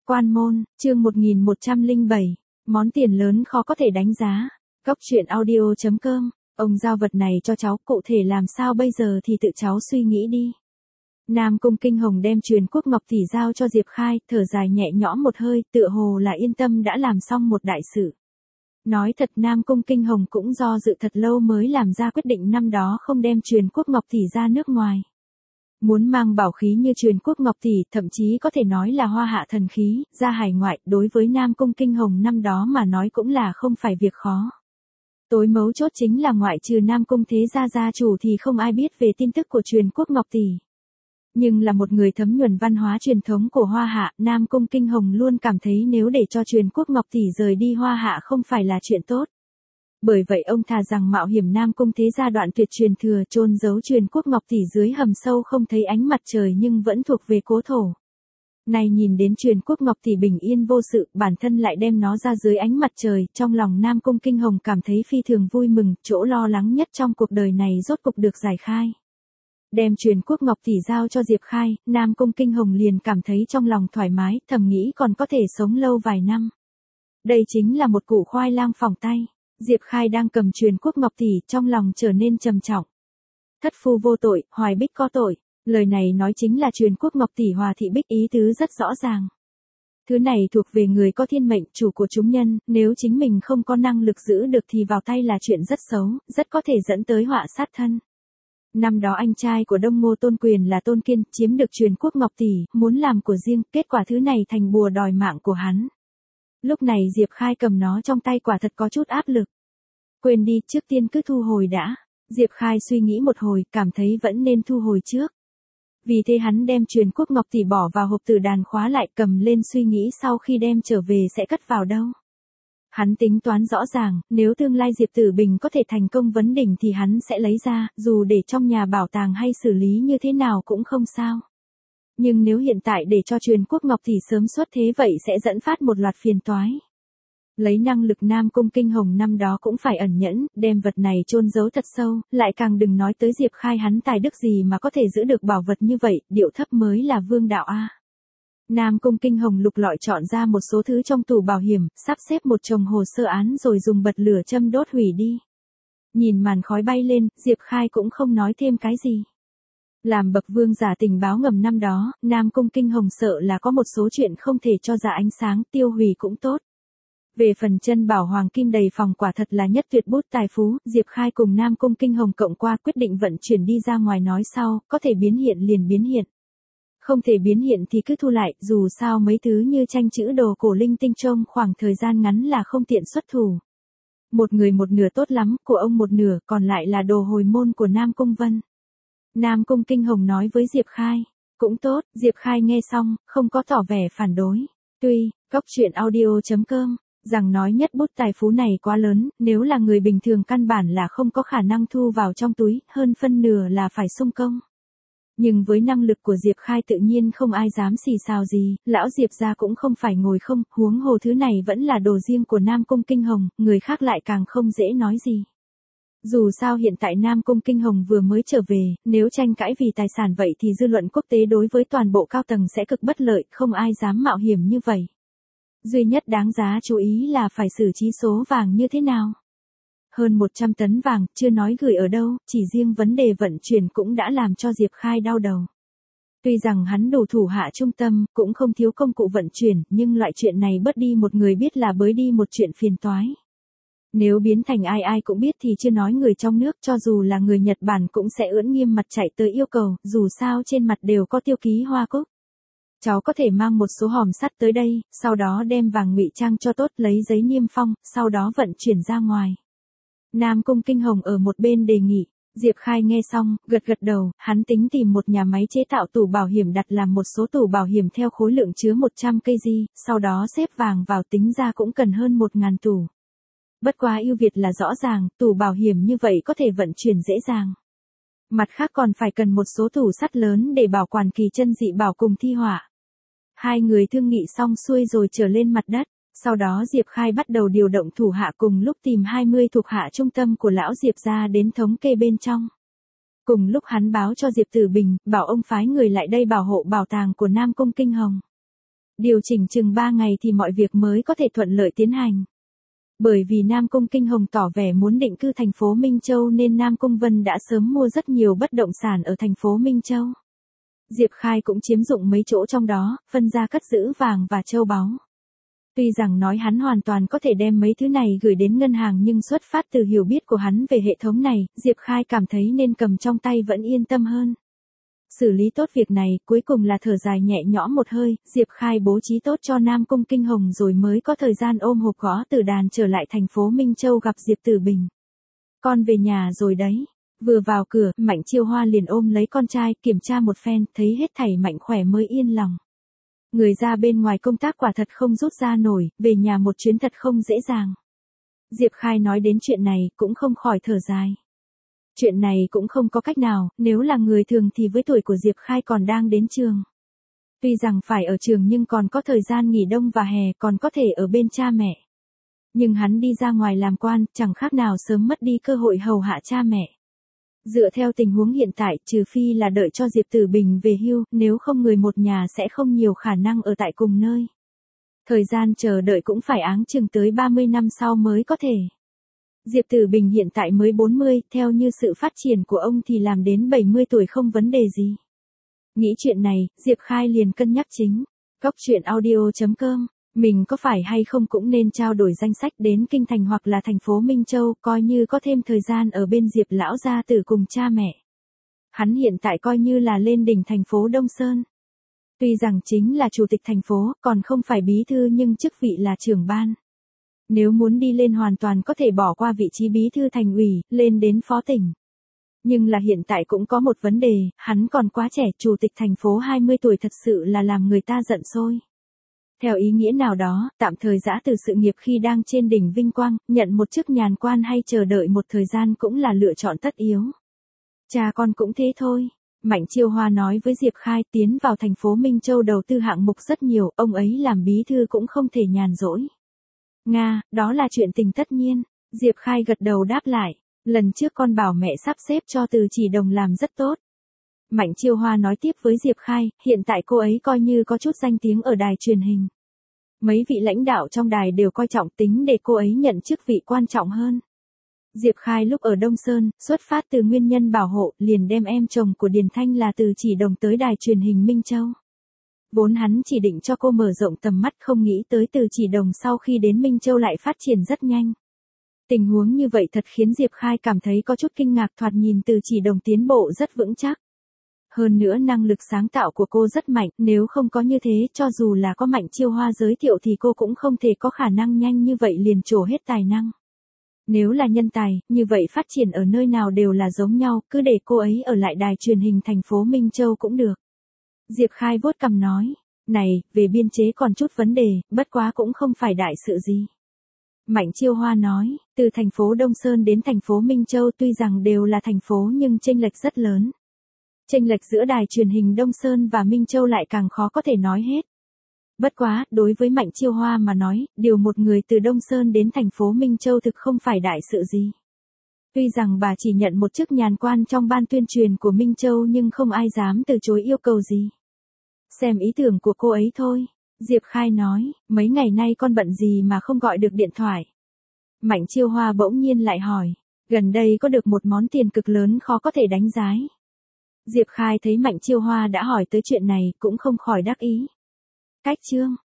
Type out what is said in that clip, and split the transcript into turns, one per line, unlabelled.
Quan môn, chương 1107, món tiền lớn khó có thể đánh giá. Góc truyện audio.com, ông giao vật này cho cháu, cụ thể làm sao bây giờ thì tự cháu suy nghĩ đi. Nam Cung Kinh Hồng đem Truyền Quốc Ngọc Tỷ giao cho Diệp Khai, thở dài nhẹ nhõm một hơi, tựa hồ là yên tâm đã làm xong một đại sự. Nói thật, Nam Cung Kinh Hồng cũng do dự thật lâu mới làm ra quyết định năm đó không đem Truyền Quốc Ngọc Tỷ ra nước ngoài. Muốn mang bảo khí như Truyền Quốc Ngọc Tỷ, thậm chí có thể nói là hoa hạ thần khí, ra hải ngoại, đối với Nam Cung Kinh Hồng năm đó mà nói cũng là không phải việc khó. Tối mấu chốt chính là ngoại trừ Nam Cung thế gia chủ thì không ai biết về tin tức của Truyền Quốc Ngọc Tỷ. Nhưng là một người thấm nhuần văn hóa truyền thống của Hoa Hạ, Nam Cung Kinh Hồng luôn cảm thấy nếu để cho Truyền Quốc Ngọc Tỷ rời đi Hoa Hạ không phải là chuyện tốt. Bởi vậy ông thà rằng mạo hiểm Nam Cung thế gia đoạn tuyệt truyền thừa, chôn giấu Truyền Quốc Ngọc Tỷ dưới hầm sâu không thấy ánh mặt trời nhưng vẫn thuộc về cố thổ. Này nhìn đến Truyền Quốc Ngọc Tỷ bình yên vô sự, bản thân lại đem nó ra dưới ánh mặt trời, trong lòng Nam Cung Kinh Hồng cảm thấy phi thường vui mừng, chỗ lo lắng nhất trong cuộc đời này rốt cục được giải khai. Đem Truyền Quốc Ngọc Tỷ giao cho Diệp Khai, Nam Cung Kinh Hồng liền cảm thấy trong lòng thoải mái, thầm nghĩ còn có thể sống lâu vài năm. Đây chính là một củ khoai lang phỏng tay. Diệp Khai đang cầm Truyền Quốc Ngọc Tỷ, trong lòng trở nên trầm trọng. Thất phu vô tội, Hoài Bích có tội. Lời này nói chính là Truyền Quốc Ngọc Tỷ Hòa Thị Bích, ý tứ rất rõ ràng. Thứ này thuộc về người có thiên mệnh, chủ của chúng nhân, nếu chính mình không có năng lực giữ được thì vào tay là chuyện rất xấu, rất có thể dẫn tới họa sát thân. Năm đó anh trai của Đông Ngô Tôn Quyền là Tôn Kiên, chiếm được Truyền Quốc Ngọc Tỷ, muốn làm của riêng, kết quả thứ này thành bùa đòi mạng của hắn. Lúc này Diệp Khai cầm nó trong tay quả thật có chút áp lực. Quên đi, trước tiên cứ thu hồi đã. Diệp Khai suy nghĩ một hồi, cảm thấy vẫn nên thu hồi trước. Vì thế hắn đem Truyền Quốc Ngọc Tỷ bỏ vào hộp tử đàn khóa lại, cầm lên suy nghĩ sau khi đem trở về sẽ cất vào đâu. Hắn tính toán rõ ràng, nếu tương lai Diệp Tử Bình có thể thành công vấn đỉnh thì hắn sẽ lấy ra, dù để trong nhà bảo tàng hay xử lý như thế nào cũng không sao. Nhưng nếu hiện tại để cho Truyền Quốc Ngọc Tỷ sớm xuất thế vậy sẽ dẫn phát một loạt phiền toái. Lấy năng lực Nam Cung Kinh Hồng năm đó cũng phải ẩn nhẫn, đem vật này chôn giấu thật sâu, lại càng đừng nói tới Diệp Khai hắn tài đức gì mà có thể giữ được bảo vật như vậy, điệu thấp mới là vương đạo a. Nam Cung Kinh Hồng lục lọi chọn ra một số thứ trong tủ bảo hiểm, sắp xếp một chồng hồ sơ án rồi dùng bật lửa châm đốt hủy đi. Nhìn màn khói bay lên, Diệp Khai cũng không nói thêm cái gì. Làm bậc vương giả tình báo ngầm năm đó, Nam Cung Kinh Hồng sợ là có một số chuyện không thể cho ra ánh sáng, tiêu hủy cũng tốt. Về phần chân bảo hoàng kim đầy phòng quả thật là nhất tuyệt bút tài phú, Diệp Khai cùng Nam Cung Kinh Hồng cộng qua quyết định vận chuyển đi ra ngoài nói sau, có thể biến hiện liền biến hiện. Không thể biến hiện thì cứ thu lại, dù sao mấy thứ như tranh chữ đồ cổ linh tinh trong khoảng thời gian ngắn là không tiện xuất thủ. Một người một nửa tốt lắm, của ông một nửa, còn lại là đồ hồi môn của Nam Cung Vân. Nam Cung Kinh Hồng nói với Diệp Khai, cũng tốt, Diệp Khai nghe xong, không có tỏ vẻ phản đối. Tuy, góc truyện audio.com, rằng nói nhất bút tài phú này quá lớn, nếu là người bình thường căn bản là không có khả năng thu vào trong túi, hơn phân nửa là phải xung công. Nhưng với năng lực của Diệp Khai tự nhiên không ai dám xì xào gì, lão Diệp gia cũng không phải ngồi không, huống hồ thứ này vẫn là đồ riêng của Nam Cung Kinh Hồng, người khác lại càng không dễ nói gì. Dù sao hiện tại Nam Cung Kinh Hồng vừa mới trở về, nếu tranh cãi vì tài sản vậy thì dư luận quốc tế đối với toàn bộ cao tầng sẽ cực bất lợi, không ai dám mạo hiểm như vậy. Duy nhất đáng giá chú ý là phải xử trí số vàng như thế nào. Hơn 100 tấn vàng, chưa nói gửi ở đâu, chỉ riêng vấn đề vận chuyển cũng đã làm cho Diệp Khai đau đầu. Tuy rằng hắn đủ thủ hạ trung tâm, cũng không thiếu công cụ vận chuyển, nhưng loại chuyện này bớt đi một người biết là bới đi một chuyện phiền toái. Nếu biến thành ai ai cũng biết thì chưa nói người trong nước, cho dù là người Nhật Bản cũng sẽ ưỡn nghiêm mặt chạy tới yêu cầu, dù sao trên mặt đều có tiêu ký hoa cúc. Cháu có thể mang một số hòm sắt tới đây, sau đó đem vàng ngụy trang cho tốt, lấy giấy niêm phong, sau đó vận chuyển ra ngoài. Nam Cung Kinh Hồng ở một bên đề nghị. Diệp Khai nghe xong, gật gật đầu, hắn tính tìm một nhà máy chế tạo tủ bảo hiểm đặt làm một số tủ bảo hiểm theo khối lượng chứa 100 kg, sau đó xếp vàng vào, tính ra cũng cần hơn 1.000 tủ. Bất quá ưu việt là rõ ràng, tủ bảo hiểm như vậy có thể vận chuyển dễ dàng. Mặt khác còn phải cần một số tủ sắt lớn để bảo quản kỳ chân dị bảo cùng thi họa. Hai người thương nghị xong xuôi rồi trở lên mặt đất. Sau đó Diệp Khai bắt đầu điều động thủ hạ cùng lúc tìm 20 thuộc hạ trung tâm của lão Diệp gia đến thống kê bên trong. Cùng lúc hắn báo cho Diệp Tử Bình, bảo ông phái người lại đây bảo hộ bảo tàng của Nam Cung Kinh Hồng. Điều chỉnh chừng 3 ngày thì mọi việc mới có thể thuận lợi tiến hành. Bởi vì Nam Cung Kinh Hồng tỏ vẻ muốn định cư thành phố Minh Châu nên Nam Cung Vân đã sớm mua rất nhiều bất động sản ở thành phố Minh Châu. Diệp Khai cũng chiếm dụng mấy chỗ trong đó, phân ra cất giữ vàng và châu báu. Tuy rằng nói hắn hoàn toàn có thể đem mấy thứ này gửi đến ngân hàng nhưng xuất phát từ hiểu biết của hắn về hệ thống này, Diệp Khai cảm thấy nên cầm trong tay vẫn yên tâm hơn. Xử lý tốt việc này, cuối cùng là thở dài nhẹ nhõm một hơi, Diệp Khai bố trí tốt cho Nam Cung Kinh Hồng rồi mới có thời gian ôm hộp gõ từ đàn trở lại thành phố Minh Châu gặp Diệp Tử Bình. Con về nhà rồi đấy. Vừa vào cửa, Mạnh Chiêu Hoa liền ôm lấy con trai, kiểm tra một phen, thấy hết thảy mạnh khỏe mới yên lòng. Người ra bên ngoài công tác quả thật không rút ra nổi, về nhà một chuyến thật không dễ dàng. Diệp Khai nói đến chuyện này, cũng không khỏi thở dài. Chuyện này cũng không có cách nào, nếu là người thường thì với tuổi của Diệp Khai còn đang đến trường. Tuy rằng phải ở trường nhưng còn có thời gian nghỉ đông và hè, còn có thể ở bên cha mẹ. Nhưng hắn đi ra ngoài làm quan, chẳng khác nào sớm mất đi cơ hội hầu hạ cha mẹ. Dựa theo tình huống hiện tại, trừ phi là đợi cho Diệp Tử Bình về hưu, nếu không người một nhà sẽ không nhiều khả năng ở tại cùng nơi. Thời gian chờ đợi cũng phải áng chừng tới 30 năm sau mới có thể. Diệp Tử Bình hiện tại mới 40, theo như sự phát triển của ông thì làm đến 70 tuổi không vấn đề gì. Nghĩ chuyện này, Diệp Khai liền cân nhắc chính. Goctruyện.audio.com, mình có phải hay không cũng nên trao đổi danh sách đến Kinh Thành hoặc là thành phố Minh Châu, coi như có thêm thời gian ở bên Diệp lão gia tử cùng cha mẹ. Hắn hiện tại coi như là lên đỉnh thành phố Đông Sơn. Tuy rằng chính là chủ tịch thành phố, còn không phải bí thư nhưng chức vị là trưởng ban. Nếu muốn đi lên hoàn toàn có thể bỏ qua vị trí bí thư thành ủy, lên đến phó tỉnh. Nhưng là hiện tại cũng có một vấn đề, hắn còn quá trẻ, chủ tịch thành phố 20 tuổi thật sự là làm người ta giận sôi. Theo ý nghĩa nào đó, tạm thời giã từ sự nghiệp khi đang trên đỉnh vinh quang, nhận một chức nhàn quan hay chờ đợi một thời gian cũng là lựa chọn tất yếu. Cha con cũng thế thôi. Mạnh Chiêu Hoa nói với Diệp Khai tiến vào thành phố Minh Châu đầu tư hạng mục rất nhiều, ông ấy làm bí thư cũng không thể nhàn rỗi. Nga, đó là chuyện tình tất nhiên. Diệp Khai gật đầu đáp lại. Lần trước con bảo mẹ sắp xếp cho Từ Chỉ Đồng làm rất tốt. Mạnh Chiêu Hoa nói tiếp với Diệp Khai, hiện tại cô ấy coi như có chút danh tiếng ở đài truyền hình. Mấy vị lãnh đạo trong đài đều coi trọng tính để cô ấy nhận chức vị quan trọng hơn. Diệp Khai lúc ở Đông Sơn, xuất phát từ nguyên nhân bảo hộ, liền đem em chồng của Điền Thanh là Từ Chỉ Đồng tới đài truyền hình Minh Châu. Vốn hắn chỉ định cho cô mở rộng tầm mắt, không nghĩ tới Từ Chỉ Đồng sau khi đến Minh Châu lại phát triển rất nhanh. Tình huống như vậy thật khiến Diệp Khai cảm thấy có chút kinh ngạc, thoạt nhìn Từ Chỉ Đồng tiến bộ rất vững chắc. Hơn nữa năng lực sáng tạo của cô rất mạnh, nếu không có như thế, cho dù là có Mạnh Chiêu Hoa giới thiệu thì cô cũng không thể có khả năng nhanh như vậy liền trổ hết tài năng. Nếu là nhân tài, như vậy phát triển ở nơi nào đều là giống nhau, cứ để cô ấy ở lại đài truyền hình thành phố Minh Châu cũng được. Diệp Khai vuốt cằm nói, này, về biên chế còn chút vấn đề, bất quá cũng không phải đại sự gì. Mạnh Chiêu Hoa nói, từ thành phố Đông Sơn đến thành phố Minh Châu tuy rằng đều là thành phố nhưng chênh lệch rất lớn. Chênh lệch giữa đài truyền hình Đông Sơn và Minh Châu lại càng khó có thể nói hết. Bất quá, đối với Mạnh Chiêu Hoa mà nói, điều một người từ Đông Sơn đến thành phố Minh Châu thực không phải đại sự gì. Tuy rằng bà chỉ nhận một chức nhàn quan trong ban tuyên truyền của Minh Châu nhưng không ai dám từ chối yêu cầu gì. Xem ý tưởng của cô ấy thôi. Diệp Khai nói, mấy ngày nay con bận gì mà không gọi được điện thoại. Mạnh Chiêu Hoa bỗng nhiên lại hỏi, gần đây có được một món tiền cực lớn khó có thể đánh giá. Diệp Khai thấy Mạnh Chiêu Hoa đã hỏi tới chuyện này cũng không khỏi đắc ý. Cách chương.